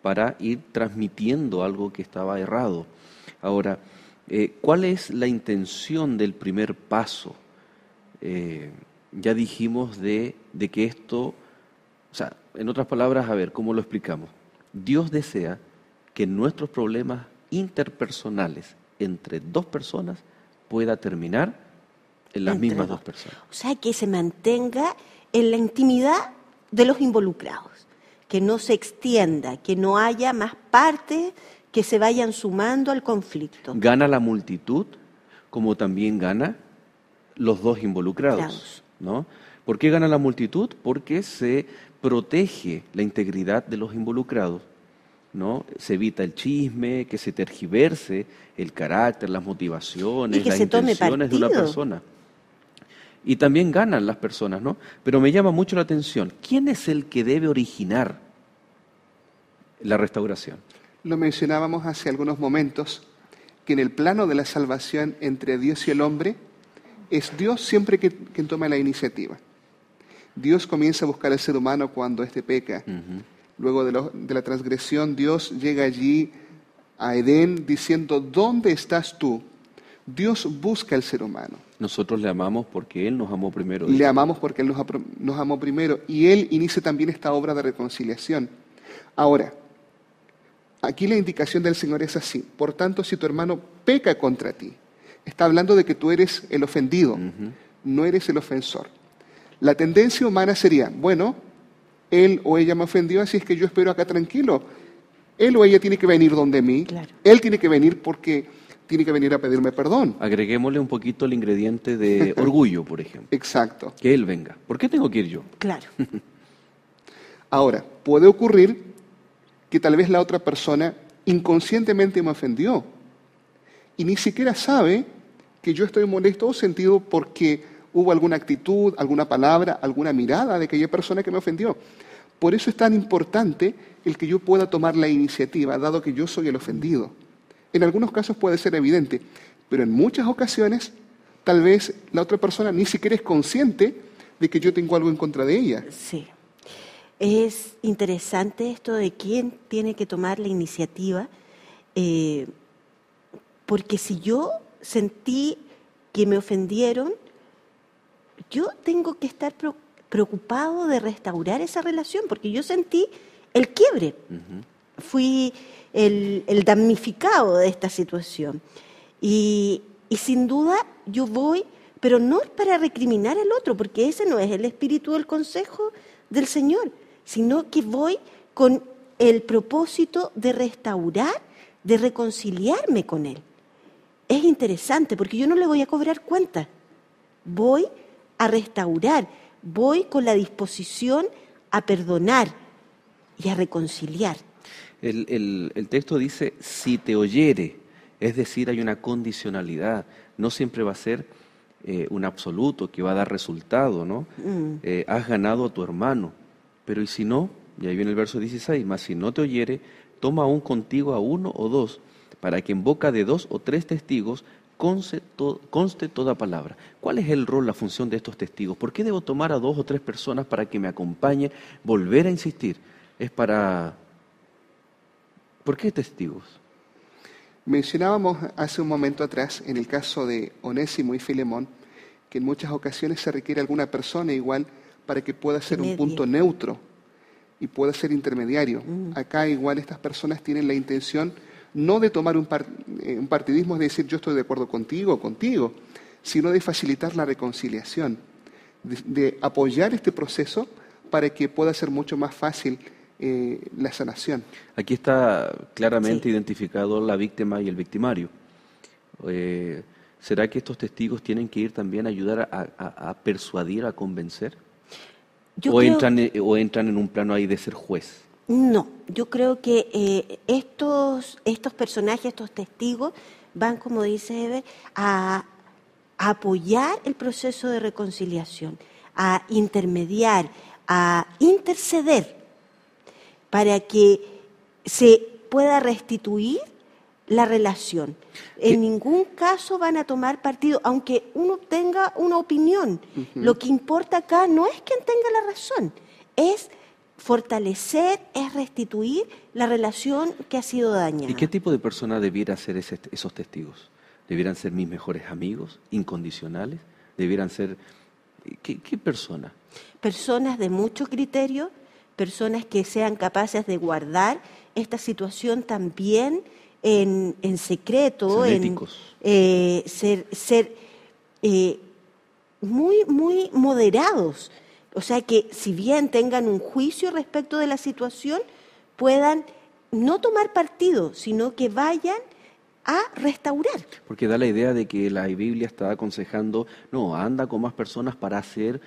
para ir transmitiendo algo que estaba errado. Ahora, ¿cuál es la intención del primer paso? Ya dijimos de que esto, o sea, en otras palabras, a ver, ¿cómo lo explicamos? Dios desea que nuestros problemas interpersonales entre dos personas pueda terminar en las mismas dos personas. O sea, que se mantenga en la intimidad de los involucrados, que no se extienda, que no haya más partes que se vayan sumando al conflicto. Gana la multitud, como también gana los dos involucrados, ¿no? ¿Por qué gana la multitud? Porque se protege la integridad de los involucrados, ¿no? Se evita el chisme, que se tergiverse el carácter, las motivaciones, las intenciones de una persona. Y también ganan las personas, ¿no? Pero me llama mucho la atención, ¿quién es el que debe originar la restauración? Lo mencionábamos hace algunos momentos, que en el plano de la salvación entre Dios y el hombre, es Dios siempre quien toma la iniciativa. Dios comienza a buscar al ser humano cuando éste peca. Luego de la transgresión, Dios llega allí a Edén diciendo, ¿dónde estás tú? Dios busca al ser humano. Nosotros le amamos porque Él nos amó primero. Le amamos porque Él nos amó primero. Y Él inicia también esta obra de reconciliación. Ahora, aquí la indicación del Señor es así. Por tanto, si tu hermano peca contra ti, está hablando de que tú eres el ofendido, no eres el ofensor. La tendencia humana sería, bueno, él o ella me ofendió, así es que yo espero acá tranquilo. Él o ella tiene que venir donde mí. Claro. Él tiene que venir porque tiene que venir a pedirme perdón. Agreguémosle un poquito el ingrediente de orgullo, por ejemplo. Exacto. Que él venga. ¿Por qué tengo que ir yo? Claro. Ahora, puede ocurrir que tal vez la otra persona inconscientemente me ofendió y ni siquiera sabe que yo estoy molesto o sentido porque hubo alguna actitud, alguna palabra, alguna mirada de aquella persona que me ofendió. Por eso es tan importante el que yo pueda tomar la iniciativa, dado que yo soy el ofendido. En algunos casos puede ser evidente, pero en muchas ocasiones tal vez la otra persona ni siquiera es consciente de que yo tengo algo en contra de ella. Sí. Es interesante esto de quién tiene que tomar la iniciativa, porque si yo sentí que me ofendieron, yo tengo que estar preocupado de restaurar esa relación, porque yo sentí el quiebre. Fui el damnificado de esta situación. Y sin duda yo voy, pero no para recriminar al otro, porque ese no es el espíritu del consejo del Señor, sino que voy con el propósito de restaurar, de reconciliarme con Él. Es interesante, porque yo no le voy a cobrar cuenta. Voy a restaurar, voy con la disposición a perdonar y a reconciliar. El texto dice, si te oyere, es decir, hay una condicionalidad, no siempre va a ser un absoluto que va a dar resultado, ¿no? Has ganado a tu hermano, pero y si no, y ahí viene el verso 16, mas si no te oyere, toma aún contigo a uno o dos, para que en boca de 2 o 3 testigos conste toda palabra. ¿Cuál es el rol, la función de estos testigos? ¿Por qué debo tomar a 2 o 3 personas para que me acompañen? Volver a insistir. Es para... ¿Por qué testigos? Mencionábamos hace un momento atrás, en el caso de Onésimo y Filemón, que en muchas ocasiones se requiere alguna persona igual para que pueda ser un punto neutro y pueda ser intermediario. Acá igual estas personas tienen la intención no de tomar un partidismo, es decir, yo estoy de acuerdo contigo o contigo, sino de facilitar la reconciliación, de apoyar este proceso para que pueda ser mucho más fácil la sanación. Aquí está claramente identificado la víctima y el victimario. ¿Será que estos testigos tienen que ir también a ayudar a persuadir, a convencer? ¿O entran en un plano ahí de ser juez? No, yo creo que estos personajes, estos testigos, van, como dice Eber, a apoyar el proceso de reconciliación, a intermediar, a interceder para que se pueda restituir la relación. En ningún caso van a tomar partido, aunque uno tenga una opinión. Lo que importa acá no es quien tenga la razón, es fortalecer, es restituir la relación que ha sido dañada. ¿Y qué tipo de persona debiera ser esos testigos? ¿Debieran ser mis mejores amigos, incondicionales? ¿Debieran ser qué persona? Personas de mucho criterio, personas que sean capaces de guardar esta situación también en secreto, Ser éticos. Ser muy moderados. O sea, que si bien tengan un juicio respecto de la situación, puedan no tomar partido, sino que vayan a restaurar. Porque da la idea de que la Biblia está aconsejando, no, anda con más personas para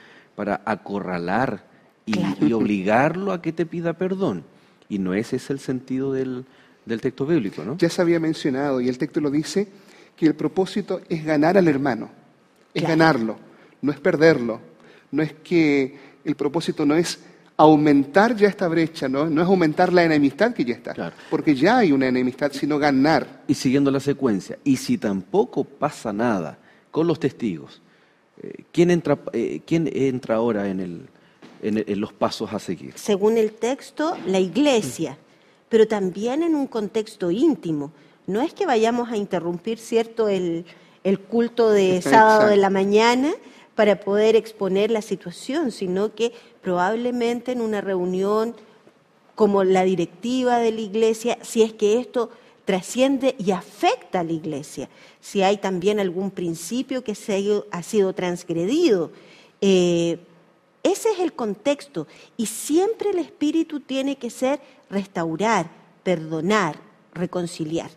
acorralar y obligarlo a que te pida perdón. Y no ese es el sentido del texto bíblico, ¿no? Ya se había mencionado, y el texto lo dice, que el propósito es ganar al hermano, es ganarlo, no es perderlo. No es que el propósito no es aumentar ya esta brecha, no es aumentar la enemistad que ya está, claro, porque ya hay una enemistad, sino ganar. Y siguiendo la secuencia, y si tampoco pasa nada con los testigos, ¿quién entra ahora en los pasos a seguir? Según el texto, la iglesia, pero también en un contexto íntimo. No es que vayamos a interrumpir, ¿cierto?, el culto de sábado de la mañana para poder exponer la situación, sino que probablemente en una reunión como la directiva de la iglesia, si es que esto trasciende y afecta a la iglesia, si hay también algún principio que ha sido transgredido. Ese es el contexto, y siempre el espíritu tiene que ser restaurar, perdonar, reconciliar.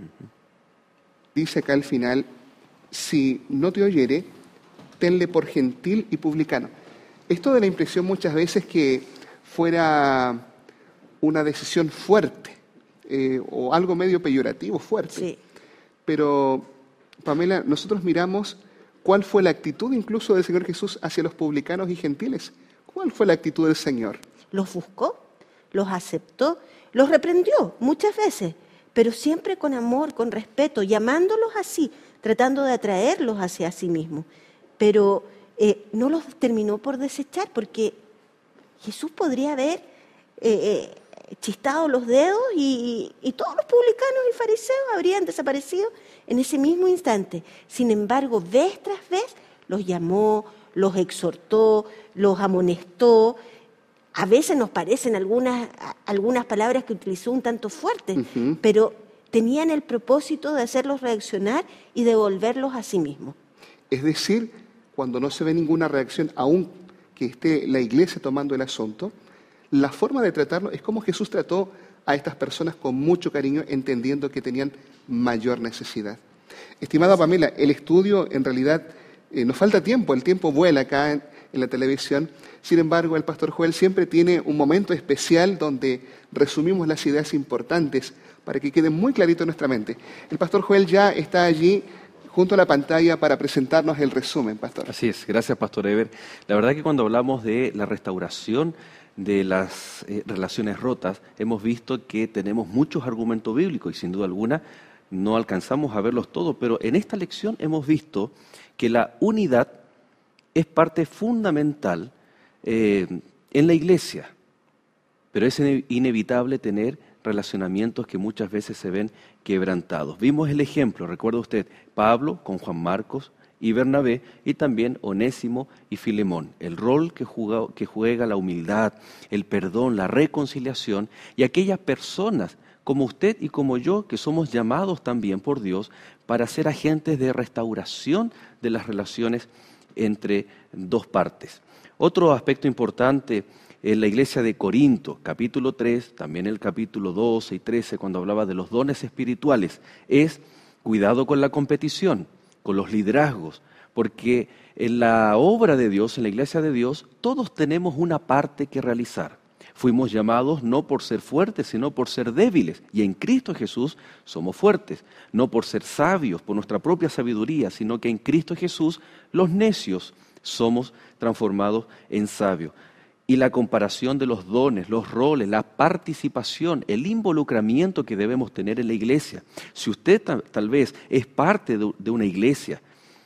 Dice acá al final, si no te oyere, tenle por gentil y publicano. Esto da la impresión muchas veces que fuera una decisión fuerte, o algo medio peyorativo, fuerte. Sí. Pero, Pamela, nosotros miramos cuál fue la actitud incluso del Señor Jesús hacia los publicanos y gentiles. ¿Cuál fue la actitud del Señor? Los buscó, los aceptó, los reprendió muchas veces, pero siempre con amor, con respeto, llamándolos así, tratando de atraerlos hacia sí mismo. Pero no los terminó por desechar, porque Jesús podría haber chistado los dedos y todos los publicanos y fariseos habrían desaparecido en ese mismo instante. Sin embargo, vez tras vez los llamó, los exhortó, los amonestó. A veces nos parecen algunas palabras que utilizó un tanto fuertes, pero tenían el propósito de hacerlos reaccionar y devolverlos a sí mismos. Es decir, cuando no se ve ninguna reacción, aún que esté la iglesia tomando el asunto, la forma de tratarlo es como Jesús trató a estas personas con mucho cariño, entendiendo que tenían mayor necesidad. Estimada Pamela, el estudio en realidad nos falta tiempo, el tiempo vuela acá en la televisión. Sin embargo, el pastor Joel siempre tiene un momento especial donde resumimos las ideas importantes para que queden muy clarito en nuestra mente. El pastor Joel ya está allí junto a la pantalla para presentarnos el resumen, pastor. Así es, gracias, pastor Eber. La verdad que cuando hablamos de la restauración de las relaciones rotas, hemos visto que tenemos muchos argumentos bíblicos y sin duda alguna no alcanzamos a verlos todos, pero en esta lección hemos visto que la unidad es parte fundamental en la iglesia, pero es inevitable tener relacionamientos que muchas veces se ven quebrantados. Vimos el ejemplo, recuerda usted, Pablo con Juan Marcos y Bernabé, y también Onésimo y Filemón. El rol que juega la humildad, el perdón, la reconciliación, y aquellas personas como usted y como yo, que somos llamados también por Dios para ser agentes de restauración de las relaciones entre dos partes. Otro aspecto importante en la iglesia de Corinto, capítulo 3, también el capítulo 12 y 13, cuando hablaba de los dones espirituales, es cuidado con la competición, con los liderazgos, porque en la obra de Dios, en la iglesia de Dios, todos tenemos una parte que realizar. Fuimos llamados no por ser fuertes, sino por ser débiles, y en Cristo Jesús somos fuertes, no por ser sabios, por nuestra propia sabiduría, sino que en Cristo Jesús los necios somos transformados en sabios. Y la comparación de los dones, los roles, la participación, el involucramiento que debemos tener en la iglesia. Si usted tal vez es parte de una iglesia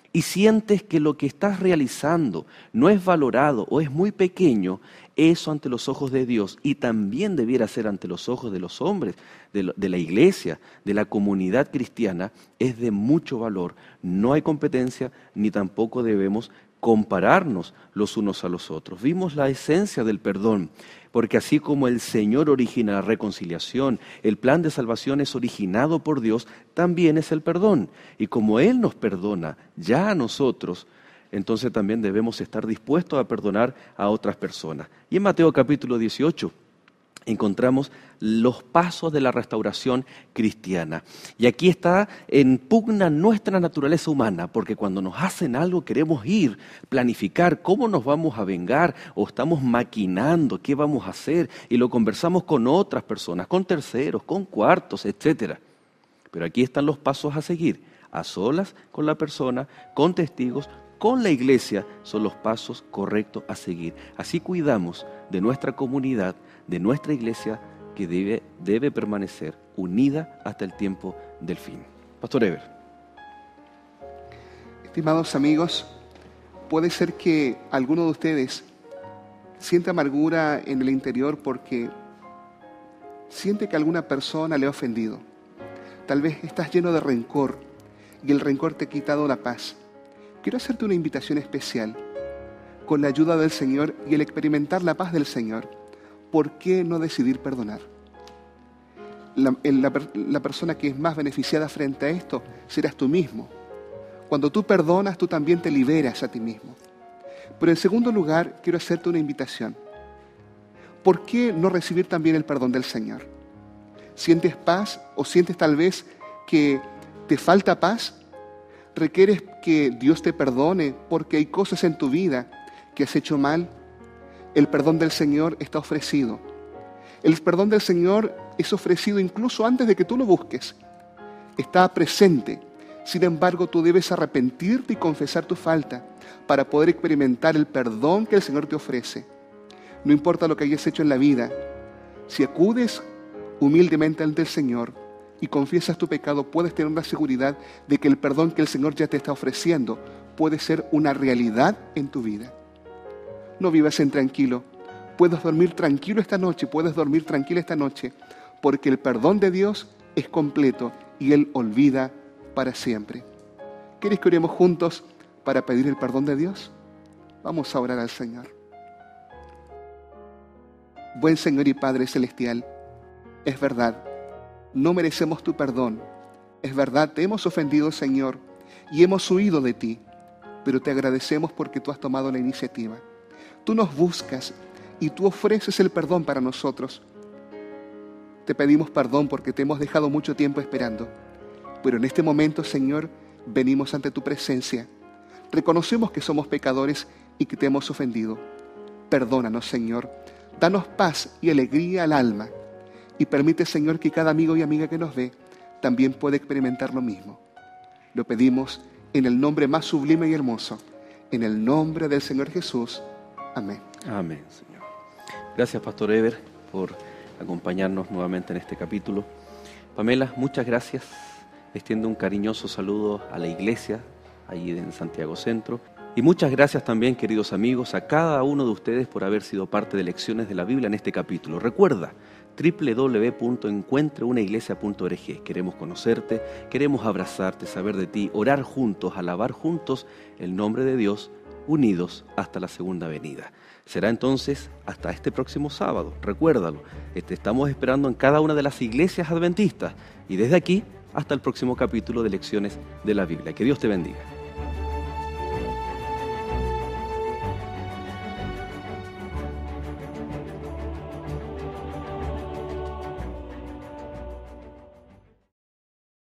y sientes que lo que estás realizando no es valorado o es muy pequeño, eso ante los ojos de Dios y también debiera ser ante los ojos de los hombres, de la iglesia, de la comunidad cristiana, es de mucho valor. No hay competencia ni tampoco debemos compararnos los unos a los otros. Vimos la esencia del perdón, porque así como el Señor origina la reconciliación, el plan de salvación es originado por Dios, también es el perdón. Y como Él nos perdona ya a nosotros, entonces también debemos estar dispuestos a perdonar a otras personas. Y en Mateo capítulo 18 encontramos los pasos de la restauración cristiana. Y aquí está en pugna nuestra naturaleza humana, porque cuando nos hacen algo queremos ir, planificar cómo nos vamos a vengar o estamos maquinando qué vamos a hacer y lo conversamos con otras personas, con terceros, con cuartos, etc. Pero aquí están los pasos a seguir, a solas con la persona, con testigos, con la iglesia, son los pasos correctos a seguir. Así cuidamos de nuestra comunidad, de nuestra iglesia, que debe permanecer unida hasta el tiempo del fin. Pastor Eber. Estimados amigos, puede ser que alguno de ustedes sienta amargura en el interior porque siente que alguna persona le ha ofendido. Tal vez estás lleno de rencor y el rencor te ha quitado la paz. Quiero hacerte una invitación especial. Con la ayuda del Señor y el experimentar la paz del Señor, ¿por qué no decidir perdonar? La persona que es más beneficiada frente a esto serás tú mismo. Cuando tú perdonas, tú también te liberas a ti mismo. Pero en segundo lugar, quiero hacerte una invitación. ¿Por qué no recibir también el perdón del Señor? ¿Sientes paz o sientes tal vez que te falta paz? ¿Requieres que Dios te perdone porque hay cosas en tu vida que has hecho mal? El perdón del Señor está ofrecido. El perdón del Señor es ofrecido incluso antes de que tú lo busques. Está presente. Sin embargo, tú debes arrepentirte y confesar tu falta para poder experimentar el perdón que el Señor te ofrece. No importa lo que hayas hecho en la vida, si acudes humildemente ante el Señor y confiesas tu pecado, puedes tener una seguridad de que el perdón que el Señor ya te está ofreciendo puede ser una realidad en tu vida. No vivas en tranquilo. Puedes dormir tranquilo esta noche, puedes dormir tranquila esta noche, porque el perdón de Dios es completo y Él olvida para siempre. ¿Quieres que oremos juntos para pedir el perdón de Dios? Vamos a orar al Señor. Buen Señor y Padre Celestial, es verdad, no merecemos tu perdón. Es verdad, te hemos ofendido, Señor, y hemos huido de ti, pero te agradecemos porque tú has tomado la iniciativa. Tú nos buscas y tú ofreces el perdón para nosotros. Te pedimos perdón porque te hemos dejado mucho tiempo esperando. Pero en este momento, Señor, venimos ante tu presencia. Reconocemos que somos pecadores y que te hemos ofendido. Perdónanos, Señor. Danos paz y alegría al alma. Y permite, Señor, que cada amigo y amiga que nos ve también pueda experimentar lo mismo. Lo pedimos en el nombre más sublime y hermoso, en el nombre del Señor Jesús. Amén. Amén, Señor. Gracias, Pastor Eber, por acompañarnos nuevamente en este capítulo. Pamela, muchas gracias. Extiendo un cariñoso saludo a la iglesia, allí en Santiago Centro. Y muchas gracias también, queridos amigos, a cada uno de ustedes por haber sido parte de Lecciones de la Biblia en este capítulo. Recuerda, www.encuentraunaiglesia.org. Queremos conocerte, queremos abrazarte, saber de ti, orar juntos, alabar juntos el nombre de Dios, unidos hasta la segunda venida. Será entonces hasta este próximo sábado. Recuérdalo, te estamos esperando en cada una de las iglesias adventistas. Y desde aquí hasta el próximo capítulo de Lecciones de la Biblia. Que Dios te bendiga.